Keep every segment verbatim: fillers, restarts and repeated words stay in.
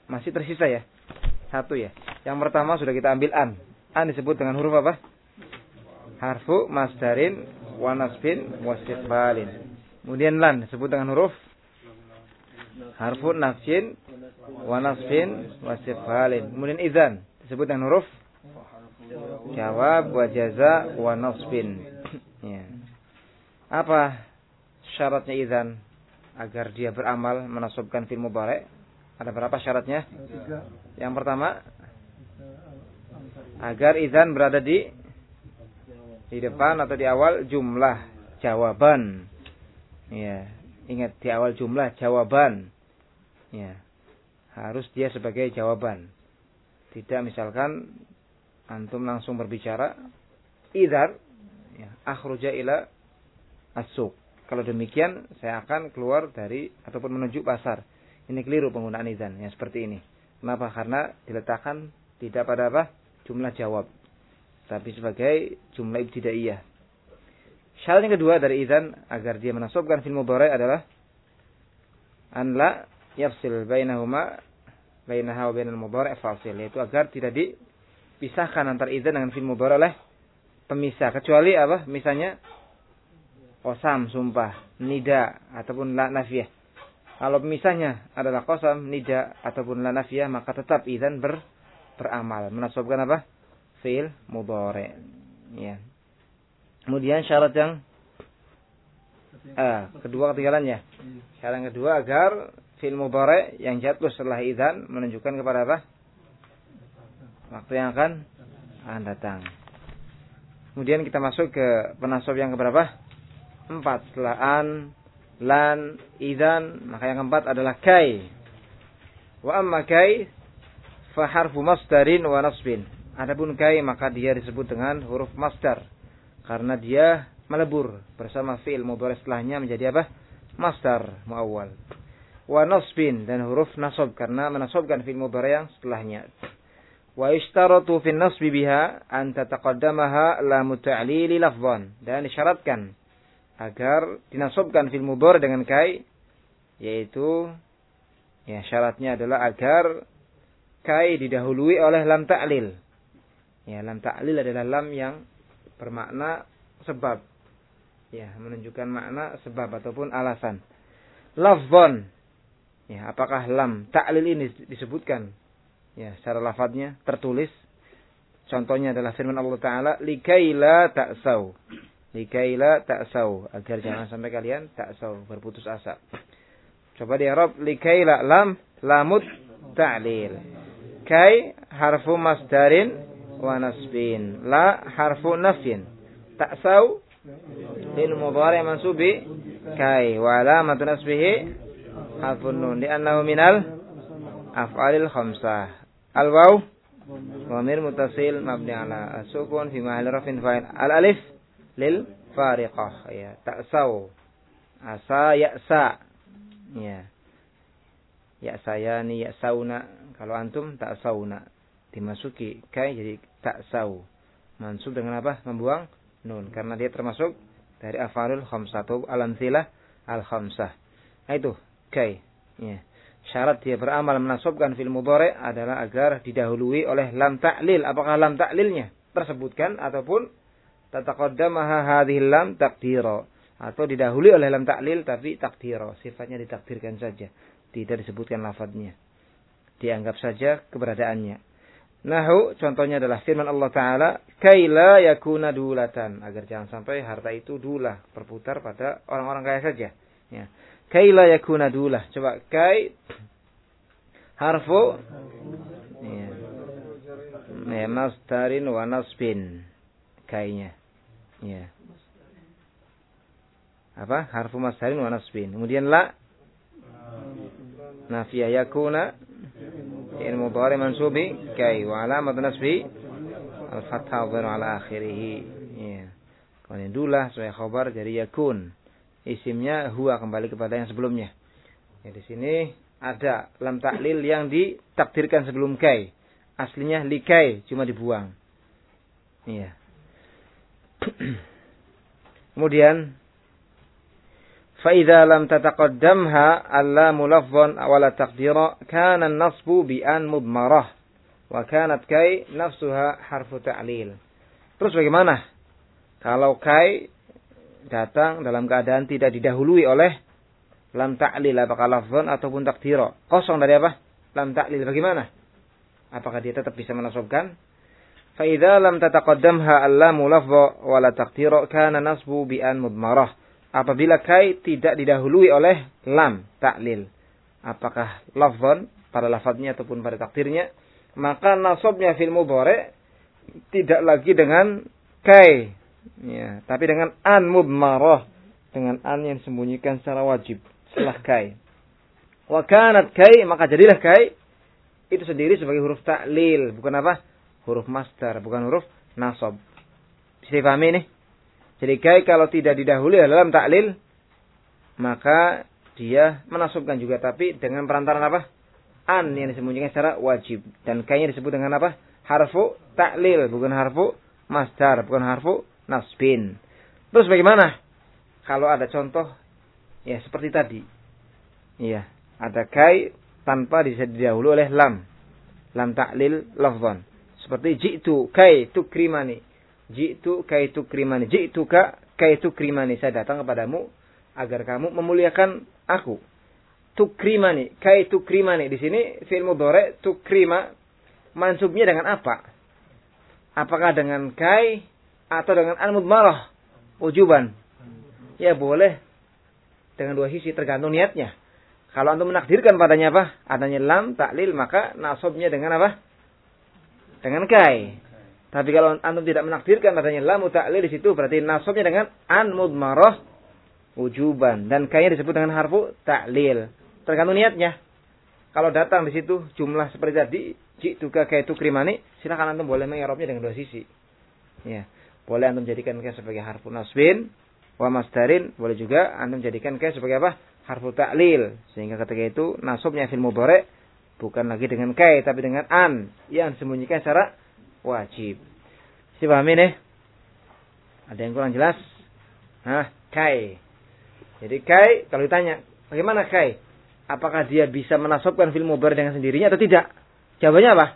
Masih tersisa ya. Satu ya. Yang pertama sudah kita ambil an. An disebut dengan huruf apa? Harfu masdarin wa nasbin wa istiqbalin. Kemudian lan disebut dengan huruf harfu nafsin wa nasbin wa istiqbalin. Kemudian idzan disebut dengan huruf jawab wa jaza wa nasbin. Ya. Apa syaratnya idzan agar dia beramal menasabkan fi'il mudhari'? Ada berapa syaratnya? Yang pertama, agar idzan berada di di depan atau di awal jumlah jawaban. Ya, ingat di awal jumlah jawaban. Ya. Harus dia sebagai jawaban. Tidak misalkan antum langsung berbicara idzan ya, akhruja ila as-suq. Kalau demikian saya akan keluar dari ataupun menuju pasar. Ini keliru penggunaan idzan yang seperti ini. Kenapa? Karena diletakkan tidak pada apa? Jumlah jawab, tapi sebagai jumlah ibtidaiyah. Syarat yang kedua dari idzan agar dia menasabkan fi'il mudhari' adalah an la yafsil bainahuma bainaha wa bainal mudhari' fasil, yaitu agar tidak dipisahkan antara idzan dengan fi'il mudhari' oleh pemisah, kecuali apa? Misalnya qasam, sumpah, nida ataupun la nafiyah. Kalau pemisahnya adalah qasam, nida ataupun la nafiyah, maka tetap idzan ber, beramal menasabkan apa? Fi'il mudhari'. Ya. Kemudian syarat yang ah, kedua ketinggalannya. Syarat yang kedua agar fi'il mudhari' yang jatuh setelah idzan menunjukkan kepada apa? Waktu yang akan akan datang. Kemudian kita masuk ke penasab yang keberapa? Empat. Setelah an, lan, idzan, maka yang keempat adalah kai. Wa amma kai fa harfu masdarin wa nasbin. Adapun kai maka dia disebut dengan huruf masdar karena dia melebur bersama fi'il mudhari' setelahnya menjadi apa? Masdar muawwal. Wa nasbin dan huruf nasab karena menasabkan fi'il mudhari' yang setelahnya. Wa ishtaratu fi an-nasbi biha an tataqaddamaha lamu ta'lili lafdhan, dan disyaratkan agar dinasabkan fi'il mudhari' dengan kai, yaitu ya syaratnya adalah agar kai didahului oleh lam ta'lil. Ya, lam ta'lil adalah lam yang bermakna sebab. Ya, menunjukkan makna sebab ataupun alasan. Lafdhan. Ya, apakah lam ta'lil ini disebutkan ya secara lafadznya tertulis? Contohnya adalah firman Allah Ta'ala, likai la ta'saw. Likai la ta'saw, agar jangan sampai kalian ta'saw, berputus asa. Coba di Arab, likai la lam lamut ta'lil. Kai harfu masdarin wa nasbin. La harfu nafyin. Ta'saw fi'il mudhari' mansubi kai wa alamatu nasbihi harfun nun li'annahu minal af'alil khamsah. Al-waw dhamir muttasil mabni ala as-sukun fi mahalli raf'in fa'il. Al-alif lil fariqah ya, ta'saw, asa ya'sa ya, ya'sayani ya'sauna. Kalau antum ta'sauna, dimasuki kai jadi ta'saw, mansub dengan apa? Membuang nun karena dia termasuk dari af'alul khamsah atau al-amtsilah al-khamsah. Nah, itu kai ya. Syarat dia beramal menasabkan fi'il mudhari' adalah agar didahului oleh lam ta'lil. Apakah lam ta'lilnya tersebutkan ataupun tataqaddamaha hadhihi lam taqdira, atau didahului oleh lam ta'lil tapi taqdira, sifatnya ditakdirkan saja, tidak disebutkan lafadznya, dianggap saja keberadaannya. Nahu contohnya adalah firman Allah Ta'ala, kaila yakuna dulatan, agar jangan sampai harta itu dulah, berputar pada orang-orang kaya saja ya. Kaila yakuna dulah. Coba kai harfu ya, ya masdarin wa nasbin. Kainya ya, apa? Harfu masdarin wa nasbin. Kemudian la nafiyah yakuna fi'il mudhari' mansubi kai wa alamat nasbi al-fathah dhahir ala akhirih ya. Kemudian dulah sebagai khabar dari yakun, isimnya huwa, kembali kepada yang sebelumnya. Ya, di sini ada lam ta'lil yang ditakdirkan sebelum kai. Aslinya likai, cuma dibuang. Iya. Kemudian fa idza lam tataqaddamha allamu lafdhan wa la taqdira kana an-nasbu bi an mudmarah wa kanat kai nafsuha harfu ta'lil. Terus bagaimana kalau kai datang dalam keadaan tidak didahului oleh lam ta'lil, apakah lafdhan ataupun taqdira? Kosong dari apa? Lam ta'lil, bagaimana? Apakah dia tetap bisa menasabkan? Fa idza lam tataqaddamha allamu lafdha wa la taqdira kana nasbu bi an mudmarah. Apabila kai tidak didahului oleh lam ta'lil, apakah lafdhan pada lafadznya ataupun pada takdirnya, maka nasabnya fil mudhari' tidak lagi dengan kai, ya, tapi dengan an mudmarah, dengan an yang sembunyikan secara wajib setelah kai. Wa kanat kai, maka jadilah kai itu sendiri sebagai huruf ta'lil, bukan apa? Huruf masdar, bukan huruf nasab. Bisa dipahami ini? Jadi kai kalau tidak didahului dalam ta'lil, maka dia menasabkan juga, tapi dengan perantaran apa? An yang disembunyikan secara wajib. Dan kai-nya disebut dengan apa? Harfu ta'lil, bukan harfu masdar, bukan harfu nasbin. Terus bagaimana kalau ada contoh ya seperti tadi? Iya, ada kai tanpa didahului oleh lam. Lam ta'lil lafzan. Seperti ji'tu kai tukrimani. Ji'tu kai tukrimani. Ji'tuka kai tukrimani. Saya datang kepadamu agar kamu memuliakan aku. Tukrimani, kai tukrimani. Di sini fi'il mudhari' tukrima mansubnya dengan apa? Apakah dengan kai atau dengan al-mudmarah? Ujuban. Ya boleh dengan dua sisi, tergantung niatnya. Kalau antum menakdirkan padanya apa? Adanya lam ta'lil, maka nasabnya dengan apa? Dengan kai. Tapi kalau antum tidak menakdirkan adanya lam ta'lil di situ, berarti nasabnya dengan an mudmarah wujuban, dan kai-nya disebut dengan harfu ta'lil. Tergantung niatnya. Kalau datang di situ jumlah seperti tadi, ji'tuka kai tukrimani, silakan antum boleh mengi'rabnya dengan dua sisi. Ya, boleh antum jadikan kai sebagai harfu nasbin wa masdarin, boleh juga antum jadikan kai sebagai apa? Harfu ta'lil. Sehingga ketika itu nasabnya fil mudhari' bukan lagi dengan kai, tapi dengan an yang disembunyikan secara wajib. Bisa pahami nih? Ada yang kurang jelas? Hah, kai. Jadi kai, kalau ditanya, bagaimana kai? Apakah dia bisa menasabkan fil mudhari' dengan sendirinya atau tidak? Jawabannya apa?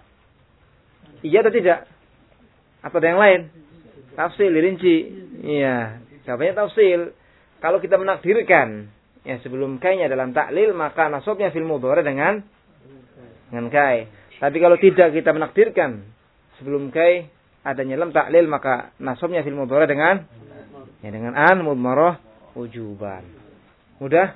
Iya atau tidak? Atau ada yang lain? Tafsil, dirinci. Iya, jawabannya tafsil. Kalau kita menakdirkan, ya sebelum kai-nya dalam ta'lil, maka nasabnya fil mudhari' dengan dengan kai. Tapi kalau tidak kita menakdirkan sebelum kai adanya lam ta'lil, maka nasabnya fil mudhari' dengan ya dengan an mudmarah wujuban. Mudah?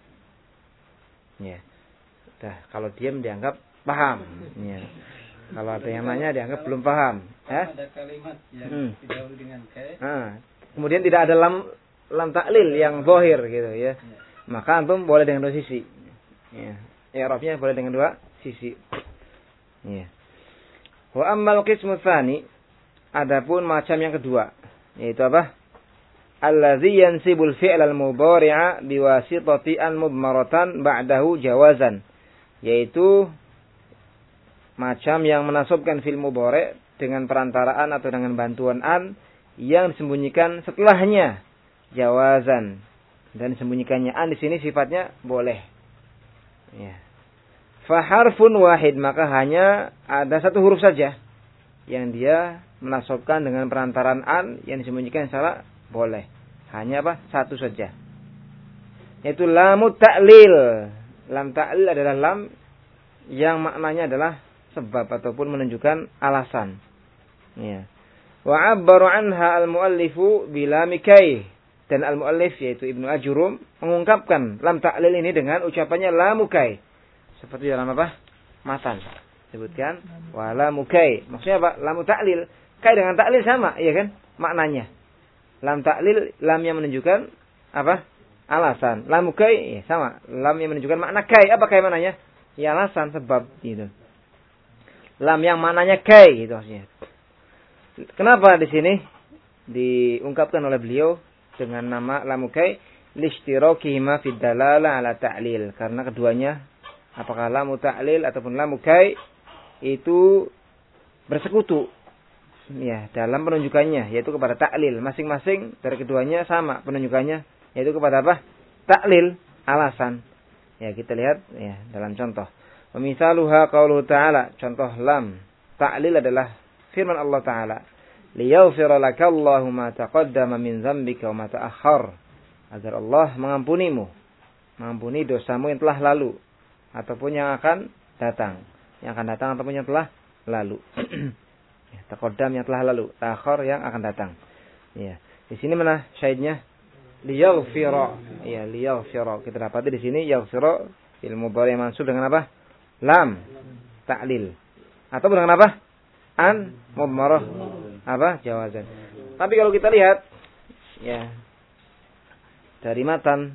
Ya. Dah, kalau diam dianggap paham. Ya. Kalau ada yang nanya dianggap belum paham. Ya? Ada kalimat yang hmm. didahului dengan kai. Nah, kemudian tidak ada lam lam ta'lil yang zahir gitu ya. Ya. Maka antum boleh dengan dua sisi. Ya. I'rabnya boleh dengan dua sisi. Ya. Wa ammal qismu tsani, adapun macam yang kedua, yaitu apa? Allazi yansibul fi'lal mudhari'a biwasitati an mudmaratan ba'dahu jawazan, yaitu macam yang menasabkan fi'il mudhari' dengan perantaraan atau dengan bantuan an yang disembunyikan setelahnya jawazan, dan disembunyikannya an di sini sifatnya boleh. Ya. Fa harfun wahid, maka hanya ada satu huruf saja yang dia menasabkan dengan perantaraan an yang disembunyikan secara boleh. Hanya apa? Satu saja. Yaitu lamut ta'lil. Lam ta'lil adalah lam yang maknanya adalah sebab ataupun menunjukkan alasan. Ya. Wa 'abbaru 'anha al-muallifu bilami kai. Dan al-muallif yaitu Ibnu Ajurum mengungkapkan lam ta'lil ini dengan ucapannya lamu kai. Seperti dalam apa? Matan. Sebutkan wala mukai. Maksudnya apa? Lam ta'lil. Kai dengan ta'lil sama, iya kan? Maknanya. Lam ta'lil, lam yang menunjukkan apa? Alasan. Lam mukai, ya sama. Lam yang menunjukkan makna kai. Apa kai maknanya? Ya alasan, sebab gitu. Lam yang maknanya kai gitu maksudnya. Kenapa di sini diungkapkan oleh beliau dengan nama lam mukai? Lishtirakihima fid dalalah ala ta'lil. Karena keduanya, apakah lamu ta'lil ataupun lamu kai, itu bersekutu ya dalam penunjukannya, yaitu kepada ta'lil. Masing-masing dari keduanya sama penunjukannya, yaitu kepada apa? taklil, alasan. Ya, kita lihat ya dalam contoh. Misaluha qauluhu ta'ala, contoh lam taklil adalah firman Allah Ta'ala, liyaghfira lakallahu ma taqaddama min dzambika wa ma ta'akhkhar, agar Allah mengampunimu, mengampuni dosamu yang telah lalu ataupun yang akan datang, yang akan datang ataupun yang telah lalu. Ya, taqaddam yang telah lalu, ta'akhkhar yang akan datang. Ya, di sini mana syahidnya? Liyaghfira. Ya, liyaghfira. Kita dapati di sini yaghfira fil mudhari' mansub dengan apa? Lam ta'lil. Atau dengan apa? An mudmarah apa? Jawazan. Tapi kalau kita lihat ya dari matan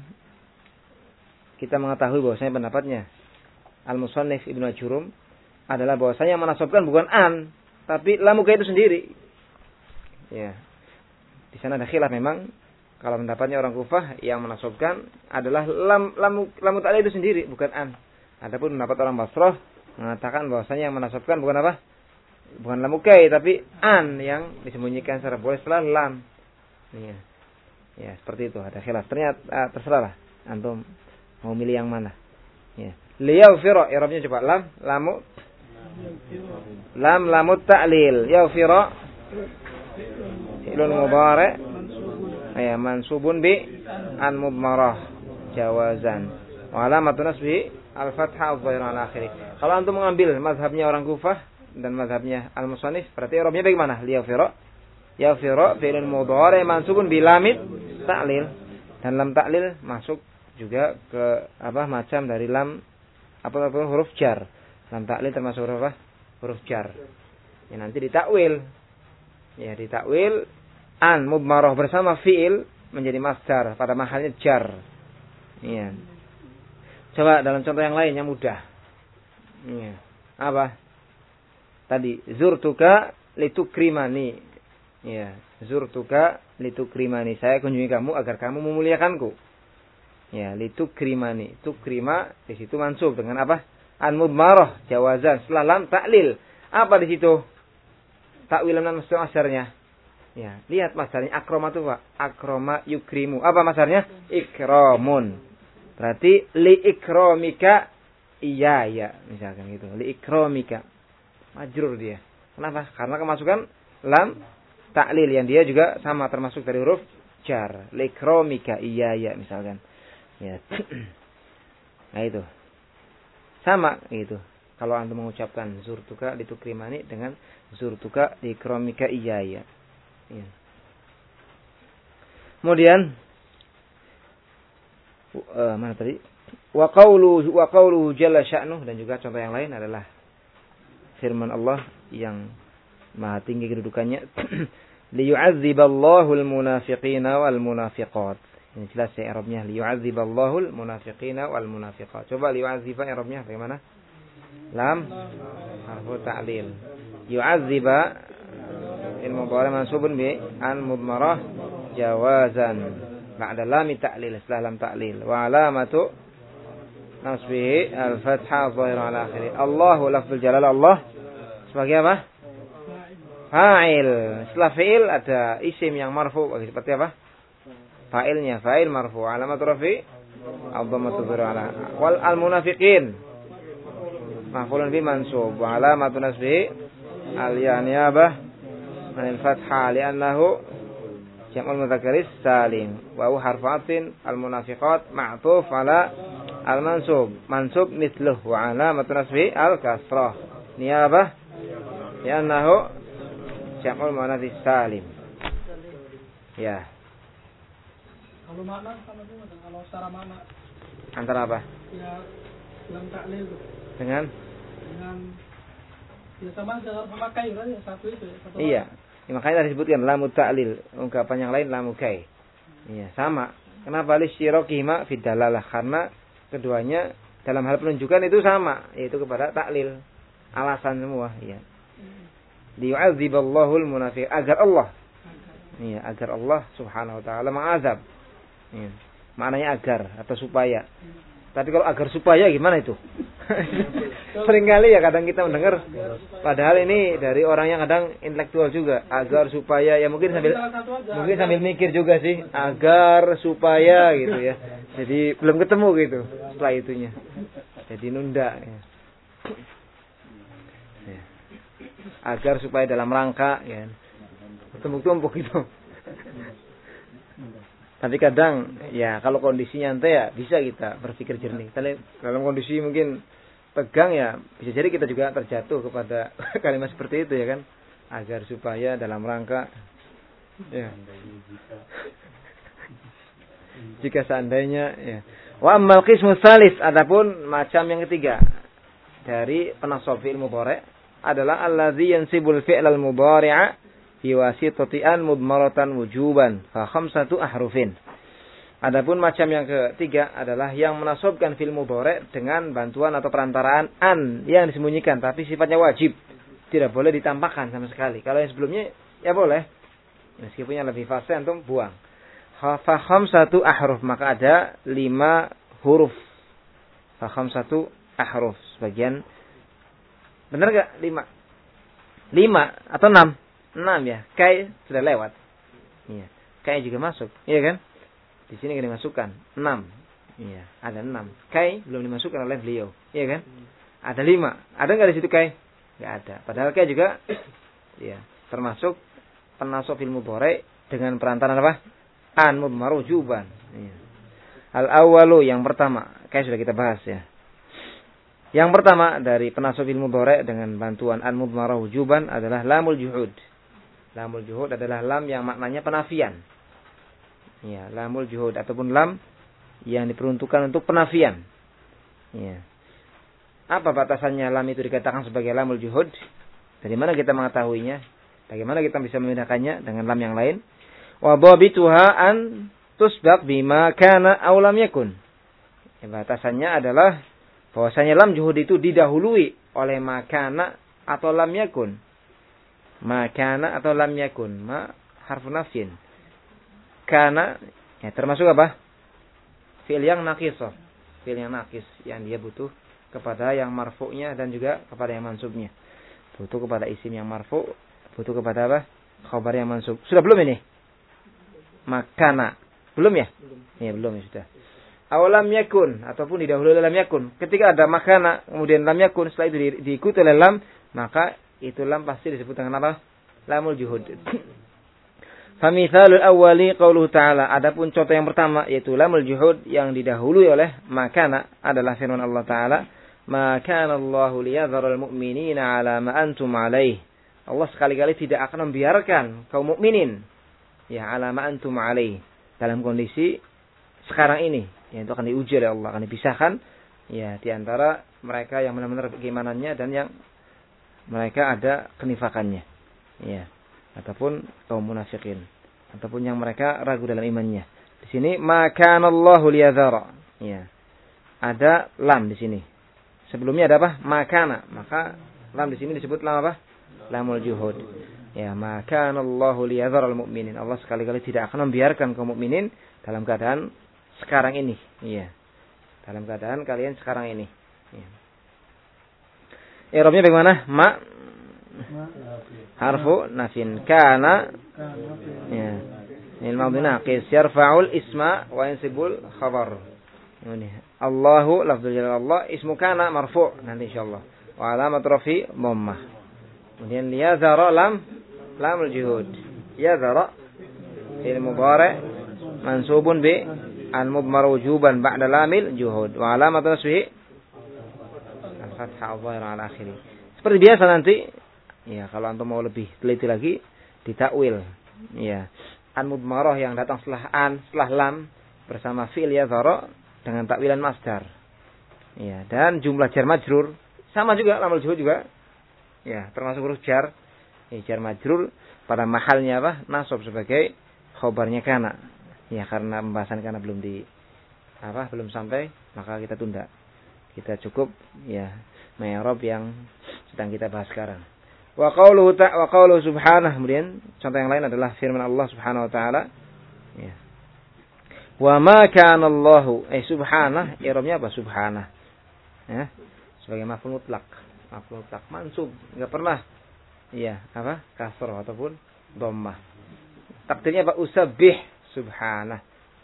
kita mengetahui bahwasanya pendapatnya Al-Musannif Ibnu Ajurum adalah bahwasanya menasabkan bukan an, tapi lamuka itu sendiri. Ya. Di sana ada khilaf memang. Kalau pendapatnya orang Kufah yang menasabkan adalah lam lamu lamu ta'lil itu sendiri, bukan an. Adapun pendapat orang Basrah mengatakan bahwasanya yang menasabkan bukan apa? Bukan lamukai, tapi an yang disembunyikan secara boleh setelah lam. Ya. Ya, seperti itu. Ada khilaf. Ternyata uh, terserahlah antum mau milih yang mana. Ya. Liyaghfira, i'rabnya coba lam, lamu lam lamu ta'lil. Yaghfira fi'lun mudhari' ya mansubun bi an mudmarah jawazan. Wa alamatun nasbi al-fathah adh-dhahira ala akhirih. Kalau antum mengambil mazhabnya orang Kufah dan mazhabnya al-musannif, berarti i'rabnya bagaimana? Liyaghfira. Yaghfira fi'lun mudhari' mansubun bi lamit ta'lil. Dan lam ta'lil masuk juga ke apa macam dari lam apa apa huruf jar. Lam ta'lil termasuk huruf apa? Huruf jar. Ya nanti ditakwil. Ya ditakwil an mudmarah bersama fi'il menjadi masdar pada mahalnya jar. Iya. Coba dalam contoh yang lain yang mudah. Iya. Apa? Tadi zurtuka litukrimani. Iya, zurtuka litukrimani. Saya kunjungi kamu agar kamu memuliakanku. Ya, litukrimani. Tukrima di situ mansub dengan apa? An mudmarah jawazan setelah lam ta'lil. Apa di situ? Takwilan masdarnya. Ya, lihat masdarnya akroma itu Pak. Akroma yukrimu. Apa masdarnya? Ikramun. Berarti li ikramika iya ya, misalkan gitu. Li ikramika. Majrur dia. Kenapa? Karena kemasukan lam ta'lil yang dia juga sama termasuk dari huruf jar. Li ikramika iya ya misalkan. Ya. Nah itu. Sama gitu. Kalau antum mengucapkan zurtuka litukrimani dengan zurtuka likromika iya ya. Ya. Kemudian uh, mana tadi? Wa qawluhu wa qawluhu jalla sya'nuh, dan juga contoh yang lain adalah firman Allah yang maha tinggi kedudukannya. Liyu'adziballahu al-munafiqina wal munafiqat. Ini jelas ya i'rabnya, liyu'adziballahu al-munafiqina wal munafiqat. Coba liyu'adziba i'rabnya bagaimana? Lam harfu ta'lil. Yu'adziba ilmu mudhari' mansubun bi an mudmarah jawazan ba'da lam ta'lil, setelah lam ta'lil. Wa alamatu nasbihi al-fathah adh-dhahira ala akhirih. Allahu lafzul jalal, Allah sebagai apa? Fa'il. Setelah fi'il ada isim yang marfu seperti apa? Fa'ilnya, fa'il marfu. Alamatu rafi ad-dhammatu ala. Wal al-munafiqin maf'ulun bi mansub wa alamatu nasbihi al-ya niyabah anil fathah li'annahu jam'ul mudzakkar salim wa huwa harfu atfin al-munafiqat ma'tuf ala al-mansub mansub mithluhu wa alamatu nasbihi al-kasrah niyabah li'annahu jam'ul muannats salim. Ya. Kalau makna sama juga, kalau secara makna antara apa? Ya lam ta'lil dengan dengan ya sama dengan memakai kan ya satu itu ya, satu iya ya, makanya tadi disebutkan lamu ta'lil, ungkapan yang lain lamu kai. Iya sama. Kenapa lisyirokihima fid dalalah? Karena keduanya dalam hal penunjukan itu sama, yaitu kepada taklil, alasan semua. Iya. Liyu'adziballahu al-munafiq, agar Allah iya agar Allah subhanahu wa ta'ala mengazab. Iya. Maknanya agar atau supaya. Tapi kalau agar supaya gimana itu? Seringkali ya kadang kita mendengar, padahal ini dari orang yang kadang intelektual juga, agar supaya ya mungkin sambil mungkin sambil mikir juga sih, agar supaya gitu ya. Jadi belum ketemu gitu setelah itunya. Jadi nunda ya. Ya. Agar supaya dalam rangka ya tumpuk-tumpuk gitu. Tapi kadang ya kalau kondisi nyantai ya bisa kita berpikir jernih. Tapi dalam kondisi mungkin tegang ya bisa jadi kita juga terjatuh kepada kalimat seperti itu ya kan. Agar supaya dalam rangka ya. Jika seandainya ya. Wa ammal qismu tsalis, adapun macam yang ketiga dari penasab fi'il mudhari' adalah alladzi yansibul fi'lal mudhari'a fi wasitati an mudmaratan wujuban fa khamsatu ahrufin. Adapun macam yang ketiga adalah yang menasabkan fi'il mudhari' dengan bantuan atau perantaraan an yang disembunyikan tapi sifatnya wajib. Tidak boleh ditampakkan sama sekali. Kalau yang sebelumnya ya boleh. Meskipun yang lebih fasih antum buang. Fa khamsatu ahruf, maka ada lima huruf. Fa khamsatu ahruf. Sebagian benar enggak? Lima. Lima atau enam? Enam ya. Kai sudah lewat. Iya. Kai juga masuk. Iya kan? Di sini kan dimasukkan. Enam. Iya. Ada enam. Kai belum dimasukkan oleh beliau. Iya kan? Ada lima. Ada nggak di situ kai? Nggak ada. Padahal kai juga ya termasuk penasab fi'il mudhari' dengan perantaraan apa? An mudmar wujuban. Iya. Al-awwalu yang pertama. Kai sudah kita bahas ya. Yang pertama dari penasab fi'il mudhari' dengan bantuan an mudmar wujuban adalah lamul juhud. Lamul juhud adalah lam yang maknanya penafian. Ya, lamul juhud ataupun lam yang diperuntukkan untuk penafian. Ya. Apa batasannya lam itu dikatakan sebagai lamul juhud? Dari mana kita mengetahuinya? Bagaimana kita bisa membedakannya dengan lam yang lain? Wa dhabituha an tusbaq bima kana aw lam yakun. Ya, batasannya adalah bahwasanya lam juhud itu didahului oleh makana atau lam yakun. Makana atau lam yakun. Ma harfu nafsin. Kana ya termasuk apa? Fi'il yang naqis. Fi'il yang naqis yang dia butuh kepada yang marfu'nya dan juga kepada yang mansubnya. Butuh kepada isim yang marfu', butuh kepada apa? Khabar yang mansub. Sudah belum ini? Makana. Belum ya? Belum. Ya, belum ya sudah. Aw lam yakun ataupun didahului oleh lam yakun. Ketika ada makana kemudian lam yakun setelah itu di, diikuti oleh lam, maka itu lam pasti disebut dengan apa? Lamul juhud. Famithalul awwali qauluhu ta'ala. Adapun contoh yang pertama yaitu lamul juhud yang didahului oleh makana adalah firman Allah Ta'ala, "Ma kana Allahu liyadharal mu'minina 'ala ma antum 'alaih." Allah sekali-kali tidak akan membiarkan kaum mukminin ya 'ala ma antum 'alaih dalam kondisi sekarang ini, yaitu akan diuji oleh Allah, akan dipisahkan ya di antara mereka yang benar-benar keimanannya dan yang mereka ada kenifakannya. Ya. Ataupun kaum munafikin, ataupun yang mereka ragu dalam imannya. Di sini maka Allahu liyadhara. Ya. Ada lam di sini. Sebelumnya ada apa? Makana. Maka lam di sini disebut lam apa? Lamul juhud. Ya, maka Allahu liyadhara al-mu'minin. Allah sekali-kali tidak akan membiarkan kaum mukminin dalam keadaan sekarang ini. Iya. Dalam keadaan kalian sekarang ini. Iya. I'rabnya bagaimana? Ma harfu nafin kana ya il madhi naqis yarfa'ul isma wa yansibul khabar. Ini Allahu lafzul jalal Allah ismu kana marfu' nanti insyaallah wa alamat rafi dhammah. Kemudian liyadhara lam lamul juhud. Yadhara fil mudhari' mansubun bi al mudmar wujuban ba'da lamil juhud wa alamat nasbihi al fathah adh-dhahira ala akhiri. Seperti biasa nanti ya, kalau antum mau lebih teliti lagi, ditakwil. Ya. An mudmarah yang datang setelah an, setelah lam bersama fi'il yadhara dengan takwilan masdar. Ya, dan jumlah jar majrur sama juga lamul juhud juga. Ya, termasuk huruf jar. Ya, jar majrur pada mahalnya apa? Nasab sebagai khabarnya kana. Ya, karena pembahasan kana belum di apa? Belum sampai, maka kita tunda. Kita cukup ya mi'rab yang sedang kita bahas sekarang. Wa qauluhu ta wa qauluhu subhanahu, kemudian contoh yang lain adalah firman Allah Subhanahu wa taala ya. Wa ma kana Allahu eh subhanahu i'rabnya apa subhanahu ya sebagai maf'ul mutlak maf'ul mutlak mansub enggak pernah iya apa kasrah ataupun dhammah. Takdirnya apa usabbih subhanahu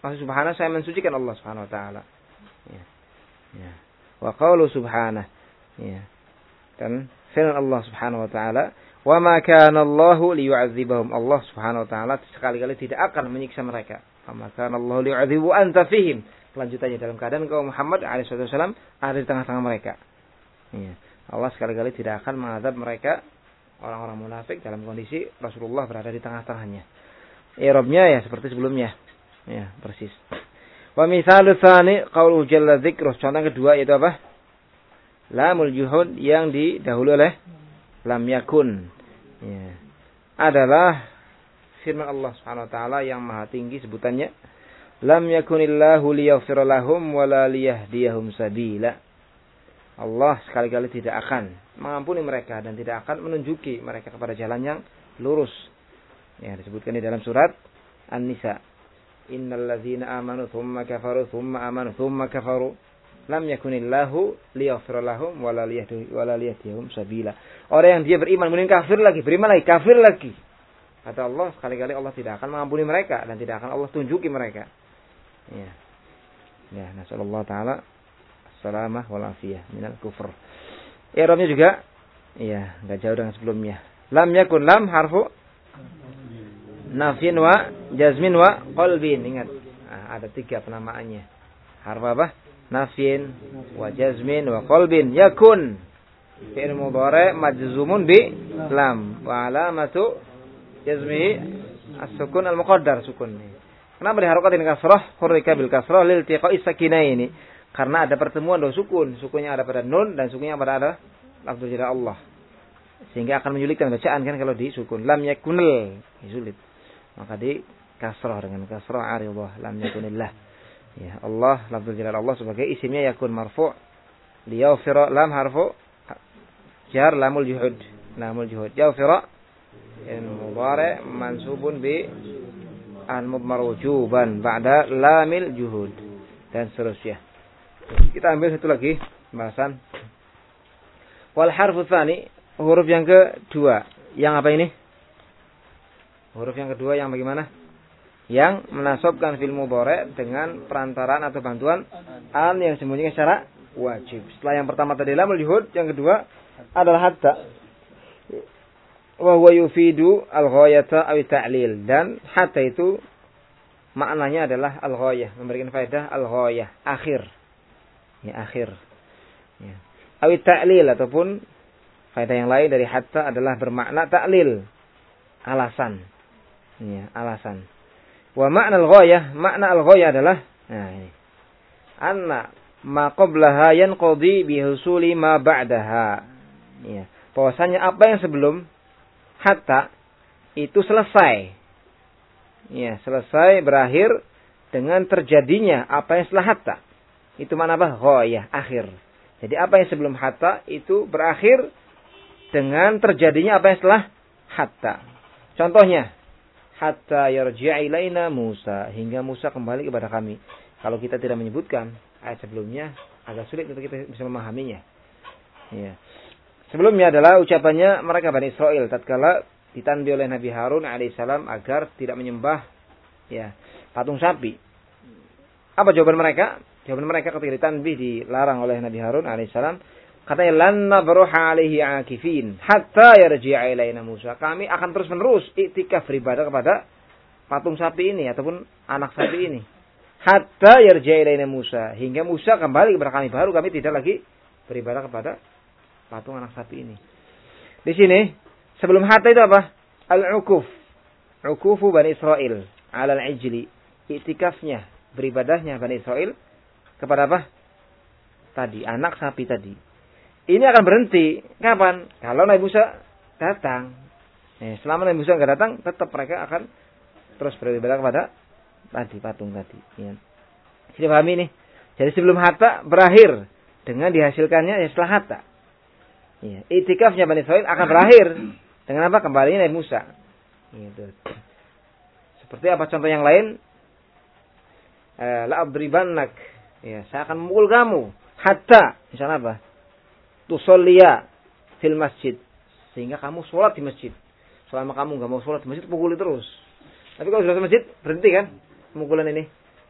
maksud subhana saya mensucikan Allah Subhanahu wa taala. Ya. Ya. Wa qaulu subhana. Ya. Dan firman Allah Subhanahu wa taala, "Wa ma kana Allahu liyu'adzibahum." Allah Subhanahu wa taala sekali-kali tidak akan menyiksa mereka. "Wa ma kana Allahu liyu'adzibu anta fihim." Lanjutannya dalam keadaan kau Muhammad alaihi wasallam ada di tengah-tengah mereka. Ya. Allah sekali-kali tidak akan mengadab mereka orang-orang munafik dalam kondisi Rasulullah berada di tengah-tengahnya. I'rabnya ya seperti sebelumnya. Ya, persis. Wa mithalu tsani qauluhu jalla dzikruh. Contoh kedua yaitu apa? Lamul juhud yang didahului oleh lam yakun. Ya. Adalah firman Allah Subhanahu wa taala yang maha tinggi sebutannya. Lam yakunillahu liyaghfira lahum wa la liyahdiyahum sabila. Allah sekali-kali tidak akan mengampuni mereka dan tidak akan menunjuki mereka kepada jalan yang lurus. Ya, disebutkan di dalam surat An-Nisa. Innal ladzina amanu tsumma kafaru tsumma amanu tsumma kafaru lam yakunillahu liyaghfira lahum wa la liyahdiyahum sabila. Orang yang dia beriman kemudian kafir lagi, beriman lagi, kafir lagi. Kata Allah, sekali-kali Allah tidak akan mengampuni mereka dan tidak akan Allah tunjuki mereka. Ya. Ya, nasallallahu taala salamah wal afiyah minal kufur. I'rabnya juga iya, enggak jauh dengan sebelumnya. Lam yakun lam harfu nafyin wa jazmin wa qalbin. Ingat, nah, ada tiga penamaannya. Harfu apa? Nafyin wa jazmin wa qalbin. Yakun fi'il mudhari' majzumun bi lam wa alamatu jazmihi as-sukun al-muqaddar sukun. Kenapa diharokatin kasrah? Hurrika bil kasrah lil tiqa'i sakinaini. Karena ada pertemuan dua sukun. Sukunnya ada pada nun dan sukunnya pada ada lafzul jalal Allah. Sehingga akan menyulitkan bacaan kan kalau di sukun. Lam yakunil. Sulit. Maka di kasrah dengan kasrah aridah. Lam yakunillah. Ya, Allah lafzul jalal Allah sebagai isimnya yakun marfu'. Liyaghfira lam harfu jar lamul juhud. Lamul juhud. Yaghfira in mudhari' mansubun bi al-mudmar wujuban ba'da lamil juhud dan seterusnya. Kita ambil satu lagi pembahasan. Wal harfu tsani, huruf yang kedua. Yang apa ini? Huruf yang kedua yang bagaimana? Yang menasabkan fil mudhari' dengan perantaraan atau bantuan an yang sembunyikan secara wajib. Setelah yang pertama tadi lamul juhud, yang kedua adalah hatta. Wa huwa yufidu al-ghayata aw ta'lil, dan hatta itu maknanya adalah al-ghayah, memberikan faedah al-ghayah, akhir. Ya, akhir. Ya. Aw ta'lil ataupun faedah yang lain dari hatta adalah bermakna ta'lil, alasan. Ya, alasan. Wa makna al-ghayah, makna al-ghayah adalah nah ini. Anna ma qablaha yanqadi bi husuli ma ba'daha. Ya, bahwasanya apa yang sebelum hatta itu selesai. Ya, selesai berakhir dengan terjadinya apa yang setelah hatta. Itu mana apa? Ghayah, akhir. Jadi apa yang sebelum hatta itu berakhir dengan terjadinya apa yang setelah hatta. Contohnya, hatta yarji'a ilaina Musa, hingga Musa kembali kepada kami. Kalau kita tidak menyebutkan ayat sebelumnya, agak sulit untuk kita bisa memahaminya. Ya. Sebelumnya adalah ucapannya mereka Bani Israel tatkala ditanbih oleh Nabi Harun alaihissalam agar tidak menyembah ya patung sapi. Apa jawaban mereka? Jawaban mereka ketika ditanbih dilarang oleh Nabi Harun alaihissalam, katanya lan nabruha alaihi akifin hatta yarji'a ilaina Musa. Kami akan terus-menerus iktikaf beribadah kepada patung sapi ini ataupun anak sapi ini. Hatta yarji'a ilaina Musa, hingga Musa kembali kepada kami, baru kami tidak lagi beribadah kepada patung anak sapi ini. Di sini sebelum hatta itu apa? Al-ukuf. Ukufu Bani Israel ala al-ijli. Iktikafnya, beribadahnya Bani Israel kepada apa? Tadi, anak sapi tadi. Ini akan berhenti kapan? Kalau Nabi Musa datang. Eh, selama Nabi Musa enggak datang, tetap mereka akan terus beribadah kepada tadi patung tadi. Ya. Jadi pahami ini. Jadi sebelum hatta berakhir dengan dihasilkannya ya setelah hatta. Ya, itikafnya Bani Israil akan berakhir dengan apa? Kembalinya Nabi Musa. Gitu. Seperti apa contoh yang lain? Eh, la adribannak. Ya, saya akan memukul kamu hatta misalnya apa? Tusolliya fil masjid, sehingga kamu sholat di masjid. Selama kamu enggak mau sholat di masjid, pukuli terus. Tapi kalau sudah di masjid, berhenti kan pemukulan ini.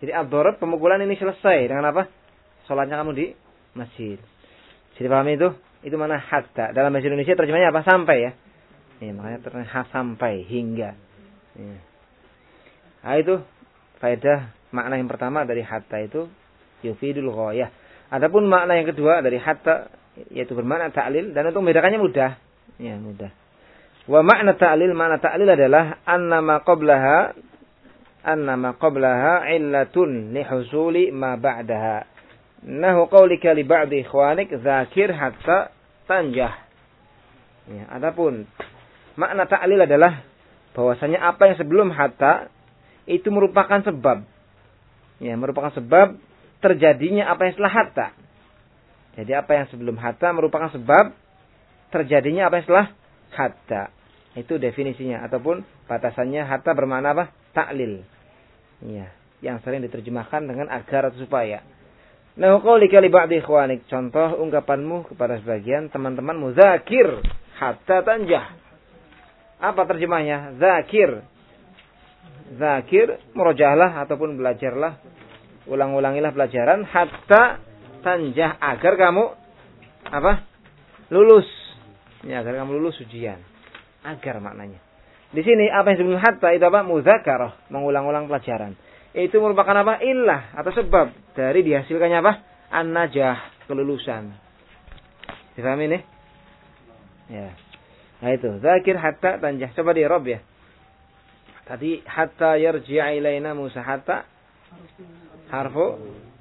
Jadi ad-darab pemukulan ini selesai dengan apa? Salatnya kamu di masjid. Jadi paham itu? Itu mana hatta. Dalam bahasa Indonesia terjemahnya apa? Sampai ya. Ya makanya terjemahnya sampai hingga. Ya. Nah itu faedah makna yang pertama dari hatta itu yufidul ghayah. Adapun makna yang kedua dari hatta yaitu bermakna ta'lil dan untuk membedakannya mudah. Ya, mudah. Wa makna ta'lil, makna ta'lil adalah annama qablaha annama qablaha illatun li husuli ma ba'daha. Nahu qaulika li ba'di ikhwanik dzakir hatta tanjah. Ya, adapun makna ta'lil adalah bahwasanya apa yang sebelum hatta itu merupakan sebab. Ya, merupakan sebab terjadinya apa yang setelah hatta. Jadi apa yang sebelum hatta merupakan sebab terjadinya apa yang setelah hatta. Itu definisinya ataupun batasannya hatta bermakna apa? Ta'lil. Ya, yang sering diterjemahkan dengan agar atau supaya. Nah, qaulika li ba'di ikhwanik, contoh ungkapanmu kepada sebagian teman-teman muzakir hatta tanjah. Apa terjemahnya? Zakir. Zakir, murojaahlah ataupun belajarlah, ulang-ulangilah pelajaran hatta tanjah agar kamu apa? Lulus. Ya, agar kamu lulus ujian. Agar maknanya. Di sini apa yang sebelum hatta itu apa? Muzakarah, mengulang-ulang pelajaran. Itu merupakan apa? Illah atau sebab dari dihasilkannya apa? An-najah, kelulusan. Difahami nih? Ya. Nah itu, zakir hatta tanjah. Coba di Rob ya. Tadi hatta yarji'a ilaina Musa, hatta harfu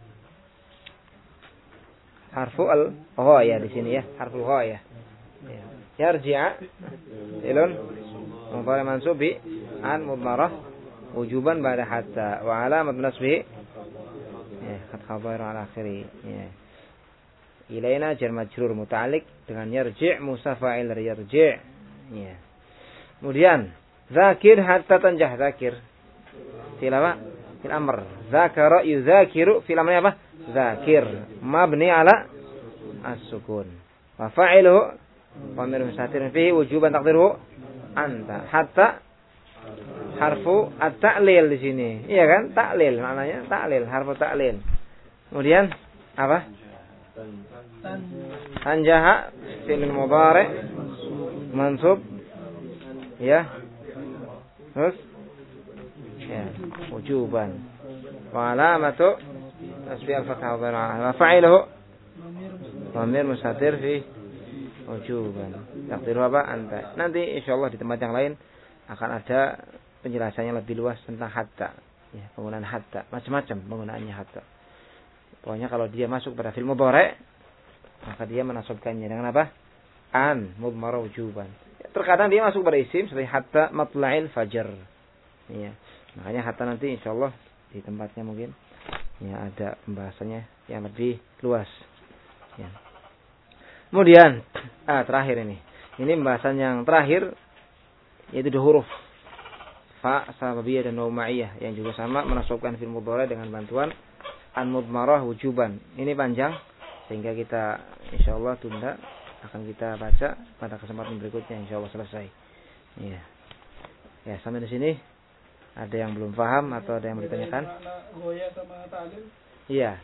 harfu al ghaya di sini ya, harfu ghaya. Ya. Yarji'a ilun mudhari mansub bi an mudmarah wujuban ba'da hatta wa alamat nasbihi ya khat khabar ala akhiri ya. Ilaina jar majrur muta'alliq dengan yarji' Musa fa'il dari yarji'. Ya. Kemudian zakir hatta tanjah, zakir fil apa? Fil amr. Zakara yuzakiru fil amr apa? Zakir mabni ala as-sukun. Wa fa'iluhu dhamir mustatir fihi wujuban taqdiruhu anta. Hatta harfu at-ta'lil di sini. Iya kan? Ta'lil maknanya ta'lil, harfu ta'lil. Kemudian apa? Tanjaha fi'il mudhari mansub ya. Terus ya, wujuban. Wa alamatu tasbih al-fathah wa fa'iluhu dhamir mustatir fi wujuban. Taqdiru apa? Anta. Nanti insyaallah di tempat yang lain akan ada penjelasannya lebih luas tentang hatta. Ya, penggunaan hatta, macam-macam penggunaannya hatta. Pokoknya kalau dia masuk pada fi'il mudhari maka dia menasabkannya dengan apa? An mudmar wujuban. Terkadang dia masuk pada isim seperti hatta matla'il fajar. Ya. Makanya hatta nanti insyaallah di tempatnya mungkin ya ada pembahasannya yang lebih luas. Ya. Kemudian ah terakhir ini. Ini pembahasan yang terakhir yaitu dua huruf fa sababiyah dan nauma'iyah yang juga sama menasabkan fi'il mudhari dengan bantuan an mudmarah wujuban. Ini panjang sehingga kita insyaallah tunda, akan kita baca pada kesempatan berikutnya insyaallah selesai. Ya. Ya, sampai di sini ada yang belum paham atau ada yang mau ditanyakan? Iya.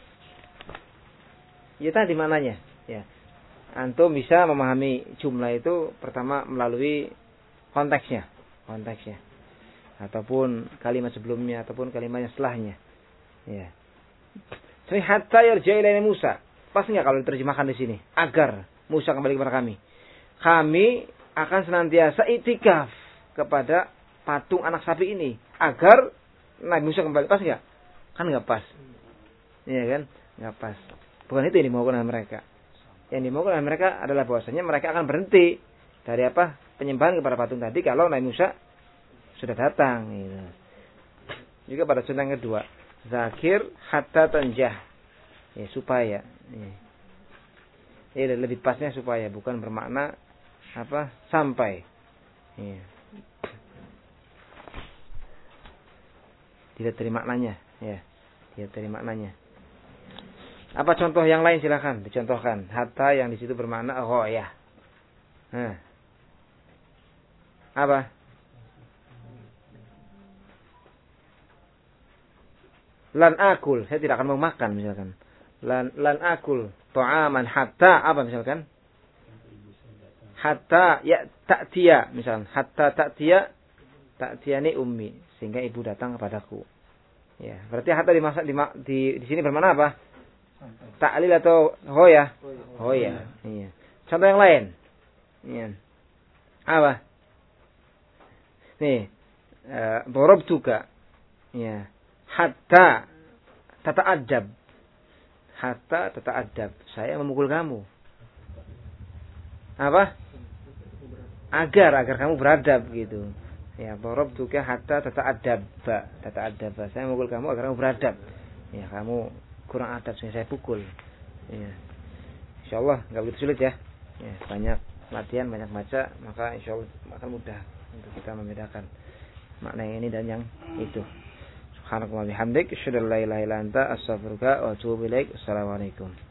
Ya tadi mananya? Ya. Antum bisa memahami jumlah itu pertama melalui konteksnya, konteksnya. Ataupun kalimat sebelumnya ataupun kalimatnya setelahnya. Ya. Seperti hatta yarji'a ilaina Musa. Pas enggak kalau diterjemahkan di sini? Agar Musa kembali kepada kami. Kami akan senantiasa itikaf kepada patung anak sapi ini agar Nabi Musa kembali. Pas enggak? Kan enggak pas. Iya kan? Enggak pas. Bukan itu yang dimaukan oleh mereka. Yang dimaukan oleh mereka adalah bahwasanya mereka akan berhenti dari apa? Penyembahan kepada patung tadi kalau Nabi Musa sudah datang gitu. Juga pada contoh yang kedua, zakir hatta tanjah. Ya, supaya ya. Ya, lebih pasnya supaya bukan bermakna apa? Sampai. Ya. Tidak dari maknanya, ya. Tidak dari maknanya. Apa contoh yang lain silakan dicontohkan. Hatta yang di situ bermakna ghayah. Nah. Apa? lan akul, saya tidak akan mau makan misalkan. Lan lan akul ta'aman hatta apa misalkan? Hatta ya ta'tiya misalkan. Hatta ta'tiya ta'tiyani ummi, sehingga ibu datang kepadaku. Ya, berarti hatta dimaksud di di, di sini bermakna apa? Ta'lil atau hoya? Hoya. Iya. Contoh yang lain. Iya. Apa? Nih, uh, darabtuka. Ya. Hatta tata'addab. Hatta tata'addab. Saya memukul kamu. Apa? Agar agar kamu beradab gitu. Ya, darabtuka hatta tata'addab. Tata'addab. Saya memukul kamu agar kamu beradab. Ya, kamu kurang adab sehingga saya pukul. Ya. Insyaallah enggak begitu sulit ya. Ya, banyak latihan, banyak baca, maka insyaallah akan mudah untuk kita membedakan makna yang ini dan yang itu. Subhanakallahumma wa bihamdik, asyhadu an la ilaha illa anta, astaghfiruka wa atubu ilaik. Assalamualaikum.